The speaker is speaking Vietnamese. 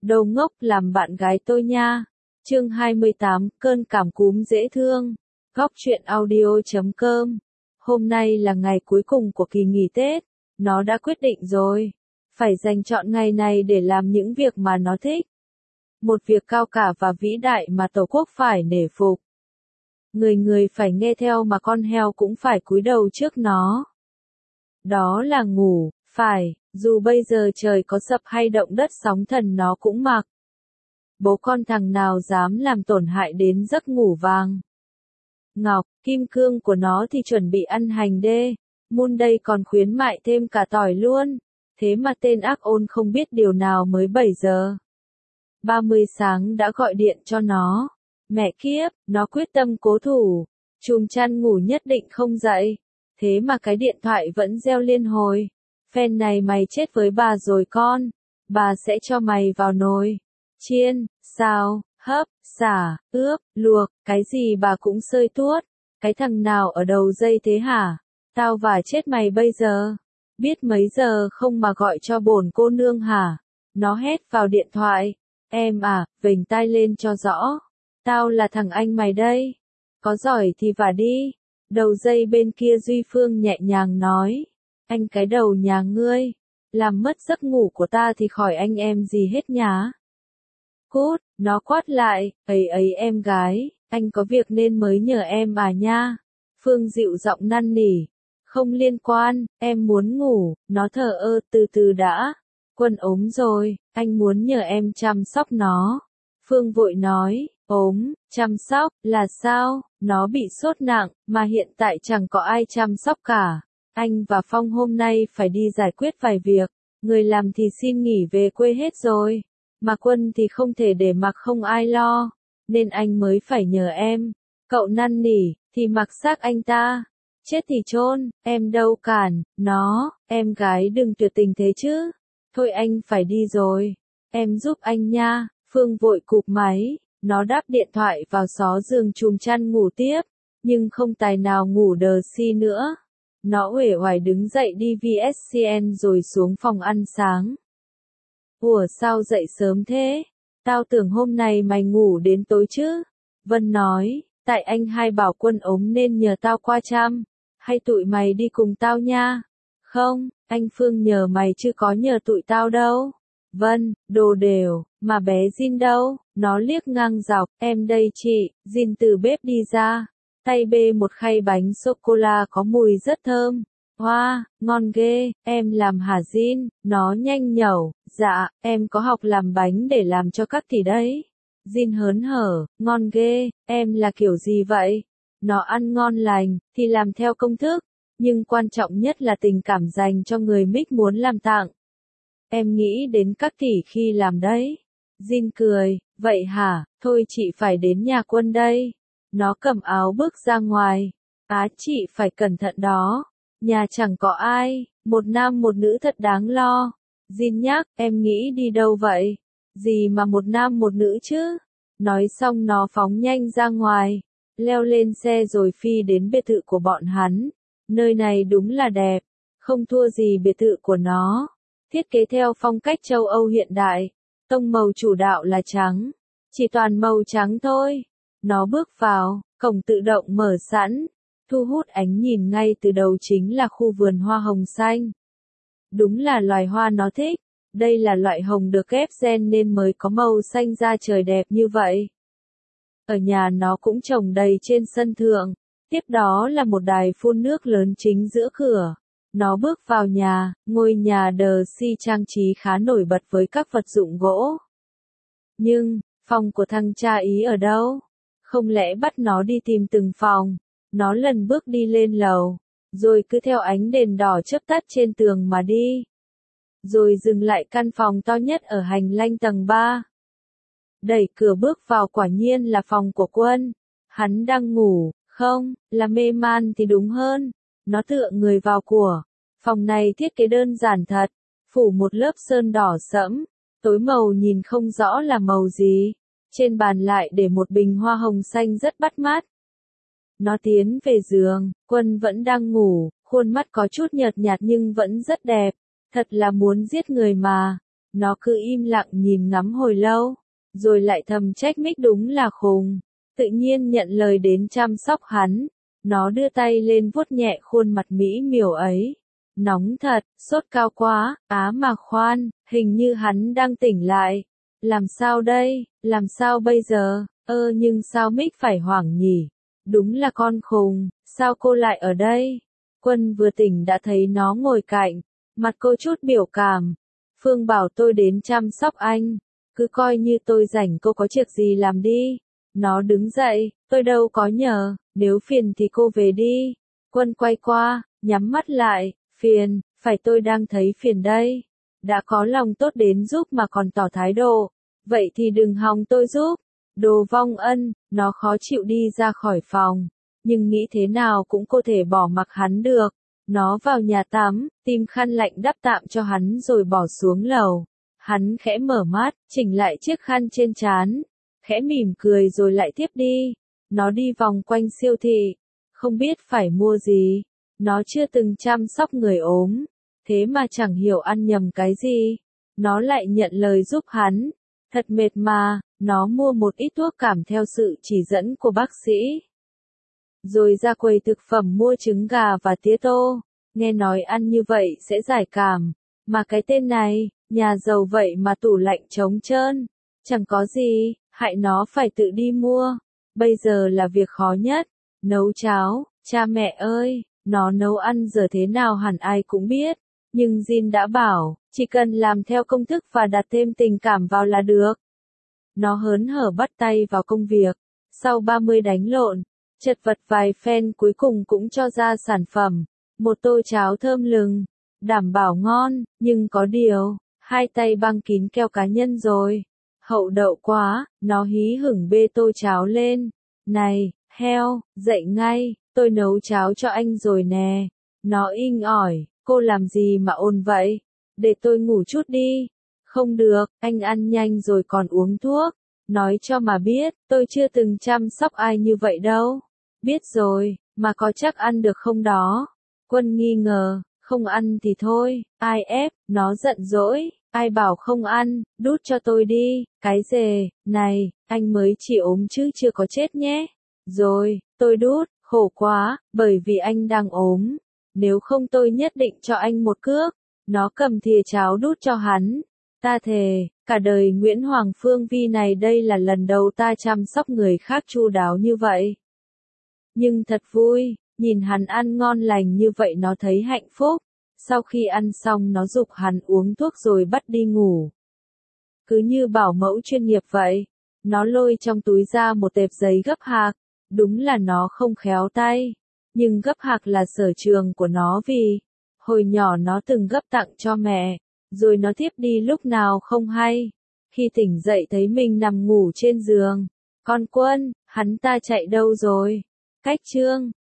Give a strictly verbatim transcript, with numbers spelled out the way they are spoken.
Đồ ngốc làm bạn gái tôi nha. Chương hai mươi tám, cơn cảm cúm dễ thương. Góc truyện audio chấm com. Hôm nay là ngày cuối cùng của kỳ nghỉ Tết. Nó đã quyết định rồi. Phải dành chọn ngày này để làm những việc mà nó thích. Một việc cao cả và vĩ đại mà Tổ quốc phải nể phục. Người người phải nghe theo mà con heo cũng phải cúi đầu trước nó. Đó là ngủ, phải, dù bây giờ trời có sập hay động đất sóng thần nó cũng mặc. Bố con thằng nào dám làm tổn hại đến giấc ngủ vàng. Ngọc, kim cương của nó thì chuẩn bị ăn hành đê, Moon đây còn khuyến mại thêm cả tỏi luôn. Thế mà tên ác ôn không biết điều nào mới bảy giờ ba mươi sáng đã gọi điện cho nó. Mẹ kiếp, nó quyết tâm cố thủ. Chùm chăn ngủ nhất định không dậy. Thế mà cái điện thoại vẫn reo liên hồi. Phen này mày chết với bà rồi con. Bà sẽ cho mày vào nồi. Chiên, xào, hấp, xả, ướp, luộc, cái gì bà cũng sơi tuốt. Cái thằng nào ở đầu dây thế hả? Tao vả chết mày bây giờ. Biết mấy giờ không mà gọi cho bổn cô nương hả? Nó hét vào điện thoại. Em à, vểnh tai lên cho rõ. Tao là thằng anh mày đây. Có giỏi thì vả đi. Đầu dây bên kia Duy Phương nhẹ nhàng nói. Anh cái đầu nhà ngươi. Làm mất giấc ngủ của ta thì khỏi anh em gì hết nhá. Cút, nó quát lại. Ấy ấy em gái, anh có việc nên mới nhờ em à nha. Phương dịu giọng năn nỉ. Không liên quan, em muốn ngủ. Nó thờ ơ, từ từ đã. Quân ốm rồi, anh muốn nhờ em chăm sóc nó. Phương vội nói. Ốm, chăm sóc, là sao? Nó bị sốt nặng, mà hiện tại chẳng có ai chăm sóc cả. Anh và Phong hôm nay phải đi giải quyết vài việc. Người làm thì xin nghỉ về quê hết rồi. Mà Quân thì không thể để mặc không ai lo. Nên anh mới phải nhờ em. Cậu năn nỉ, thì mặc xác anh ta. Chết thì chôn, em đâu cản, nó, em gái đừng tuyệt tình thế chứ. Thôi anh phải đi rồi. Em giúp anh nha. Phương vội cụp máy. Nó đáp điện thoại vào xó giường chùm chăn ngủ tiếp, nhưng không tài nào ngủ đờ si nữa. Nó uể oải đứng dậy đi vê ét xê en rồi xuống phòng ăn sáng. Ủa sao dậy sớm thế? Tao tưởng hôm nay mày ngủ đến tối chứ? Vân nói, tại anh hai bảo Quân ốm nên nhờ tao qua chăm. Hay tụi mày đi cùng tao nha? Không, anh Phương nhờ mày chứ có nhờ tụi tao đâu. Vân, đồ đều, mà bé Jin đâu? Nó liếc ngang dọc, em đây chị. Jin từ bếp đi ra, tay bê một khay bánh sô-cô-la có mùi rất thơm. Hoa, wow, ngon ghê, em làm hả Jin? Nó nhanh nhẩu, dạ, em có học làm bánh để làm cho các tỷ đấy. Jin hớn hở, ngon ghê, em là kiểu gì vậy? Nó ăn ngon lành, thì làm theo công thức, nhưng quan trọng nhất là tình cảm dành cho người Mick muốn làm tặng. Em nghĩ đến các tỷ khi làm đấy. Jin cười, vậy hả, thôi chị phải đến nhà Quân đây. Nó cầm áo bước ra ngoài. Á chị phải cẩn thận đó. Nhà chẳng có ai, một nam một nữ thật đáng lo. Jin nhắc, em nghĩ đi đâu vậy? Gì mà một nam một nữ chứ? Nói xong nó phóng nhanh ra ngoài, leo lên xe rồi phi đến biệt thự của bọn hắn. Nơi này đúng là đẹp, không thua gì biệt thự của nó. Thiết kế theo phong cách châu Âu hiện đại. Tông màu chủ đạo là trắng. Chỉ toàn màu trắng thôi. Nó bước vào, cổng tự động mở sẵn. Thu hút ánh nhìn ngay từ đầu chính là khu vườn hoa hồng xanh. Đúng là loài hoa nó thích. Đây là loại hồng được ghép gen nên mới có màu xanh da trời đẹp như vậy. Ở nhà nó cũng trồng đầy trên sân thượng. Tiếp đó là một đài phun nước lớn chính giữa cửa. Nó bước vào nhà, ngôi nhà đờ si trang trí khá nổi bật với các vật dụng gỗ. Nhưng, phòng của thằng cha Ý ở đâu? Không lẽ bắt nó đi tìm từng phòng? Nó lần bước đi lên lầu, rồi cứ theo ánh đèn đỏ chớp tắt trên tường mà đi. Rồi dừng lại căn phòng to nhất ở hành lang tầng ba. Đẩy cửa bước vào quả nhiên là phòng của Quân. Hắn đang ngủ, không, là mê man thì đúng hơn. Nó tựa người vào của. Phòng này thiết kế đơn giản thật, phủ một lớp sơn đỏ sẫm, tối màu nhìn không rõ là màu gì. Trên bàn lại để một bình hoa hồng xanh rất bắt mắt. Nó tiến về giường, Quân vẫn đang ngủ, khuôn mắt có chút nhợt nhạt nhưng vẫn rất đẹp. Thật là muốn giết người mà. Nó cứ im lặng nhìn ngắm hồi lâu, rồi lại thầm trách Mick đúng là khùng. Tự nhiên nhận lời đến chăm sóc hắn. Nó đưa tay lên vuốt nhẹ khuôn mặt mỹ miều ấy. Nóng thật, sốt cao quá, á mà khoan, hình như hắn đang tỉnh lại. Làm sao đây, làm sao bây giờ, ơ nhưng sao Mick phải hoảng nhỉ? Đúng là con khùng, sao cô lại ở đây? Quân vừa tỉnh đã thấy nó ngồi cạnh, mặt cô chút biểu cảm. Phương bảo tôi đến chăm sóc anh, cứ coi như tôi rảnh, cô có việc gì làm đi. Nó đứng dậy, tôi đâu có nhờ, nếu phiền thì cô về đi. Quân quay qua, nhắm mắt lại, phiền, phải tôi đang thấy phiền đây. Đã có lòng tốt đến giúp mà còn tỏ thái độ, vậy thì đừng hòng tôi giúp. Đồ vong ân, nó khó chịu đi ra khỏi phòng, nhưng nghĩ thế nào cũng không thể bỏ mặc hắn được. Nó vào nhà tắm, tìm khăn lạnh đắp tạm cho hắn rồi bỏ xuống lầu. Hắn khẽ mở mắt, chỉnh lại chiếc khăn trên trán, khẽ mỉm cười rồi lại tiếp đi. Nó đi vòng quanh siêu thị, không biết phải mua gì. Nó chưa từng chăm sóc người ốm, thế mà chẳng hiểu ăn nhầm cái gì. Nó lại nhận lời giúp hắn. Thật mệt mà, nó mua một ít thuốc cảm theo sự chỉ dẫn của bác sĩ. Rồi ra quầy thực phẩm mua trứng gà và tía tô. Nghe nói ăn như vậy sẽ giải cảm. Mà cái tên này, nhà giàu vậy mà tủ lạnh trống trơn. Chẳng có gì, hại nó phải tự đi mua. Bây giờ là việc khó nhất. Nấu cháo, cha mẹ ơi, nó nấu ăn giờ thế nào hẳn ai cũng biết. Nhưng Jin đã bảo, chỉ cần làm theo công thức và đặt thêm tình cảm vào là được. Nó hớn hở bắt tay vào công việc. Sau ba mươi đánh lộn, chật vật vài phen cuối cùng cũng cho ra sản phẩm. Một tô cháo thơm lừng, đảm bảo ngon, nhưng có điều, hai tay băng kín keo cá nhân rồi. Hậu đậu quá, nó hí hửng bê tô cháo lên. Này, heo, dậy ngay, tôi nấu cháo cho anh rồi nè. Nó inh ỏi, cô làm gì mà ồn vậy? Để tôi ngủ chút đi. Không được, anh ăn nhanh rồi còn uống thuốc. Nói cho mà biết, tôi chưa từng chăm sóc ai như vậy đâu. Biết rồi, mà có chắc ăn được không đó? Quân nghi ngờ, không ăn thì thôi, ai ép, nó giận dỗi, ai bảo không ăn, đút cho tôi đi, cái dề, này, anh mới chỉ ốm chứ chưa có chết nhé. Rồi, tôi đút, khổ quá, bởi vì anh đang ốm, nếu không tôi nhất định cho anh một cước. Nó cầm thìa cháo đút cho hắn. Ta thề, cả đời Nguyễn Hoàng Phương Vi này đây là lần đầu ta chăm sóc người khác chu đáo như vậy. Nhưng thật vui, nhìn hắn ăn ngon lành như vậy nó thấy hạnh phúc. Sau khi ăn xong nó giục hắn uống thuốc rồi bắt đi ngủ. Cứ như bảo mẫu chuyên nghiệp vậy. Nó lôi trong túi ra một tệp giấy gấp hạc. Đúng là nó không khéo tay. Nhưng gấp hạc là sở trường của nó vì hồi nhỏ nó từng gấp tặng cho mẹ. Rồi nó tiếp đi lúc nào không hay. Khi tỉnh dậy thấy mình nằm ngủ trên giường. Con Quân, hắn ta chạy đâu rồi? Cách chương